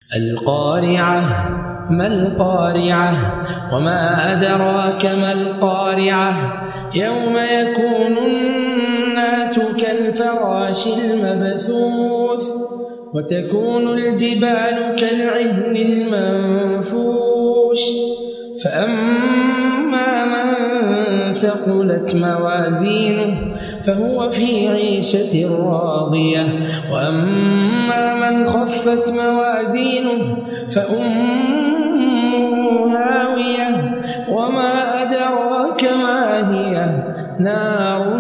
القارعة. ما القارعة؟ وما أدراك ما القارعة؟ يوم يكون الناس كالفراش المبثوث وتكون الجبال كالعهن المنفوش فأما من ثقلت موازينه فهو في عيشة راضية وأما من خفت موازينه فأمه هاوية وما أدراك ما هي نار